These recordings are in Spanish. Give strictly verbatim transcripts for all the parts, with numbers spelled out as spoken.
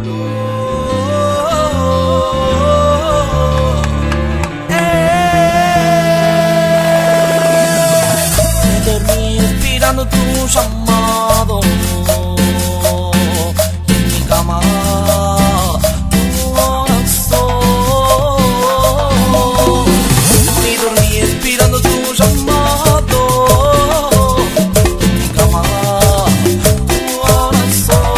Tu llamado y en mi cama tu corazón, y dormí esperando tu llamado y en mi cama tu corazón.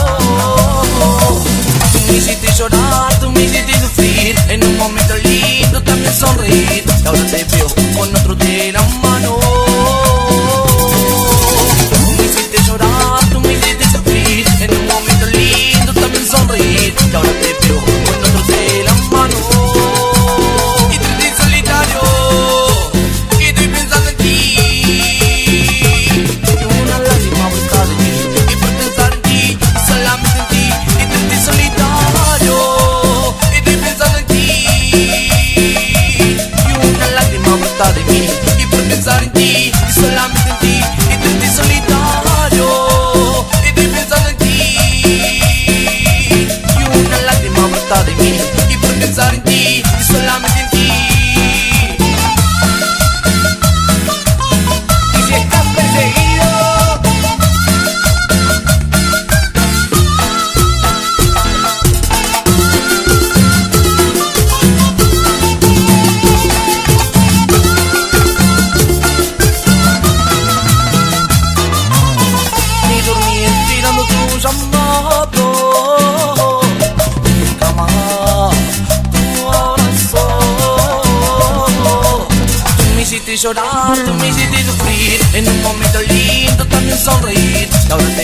Tú me hiciste llorar, tú me hiciste sufrir, en un momento lindo también sonreír, y ahora te veo con otro de la mano. Y ahora te veo con otro de la mano. Y te estoy solitario, y estoy pensando en ti. Y una lágrima brota de mí, y por pensar en ti, solamente en ti. Y te estoy solitario, y estoy pensando en ti. Y una lágrima brota de mí, y por pensar en ti, y solamente en ti. Y te estoy solitario, y estoy pensando en ti. De mí, y por pensar en ti, y solamente en ti. Y si estás perseguido, ni dormí esperando tu llamado. Llorar, tú me hiciste sufrir, en un momento lindo también sonreír, y ahora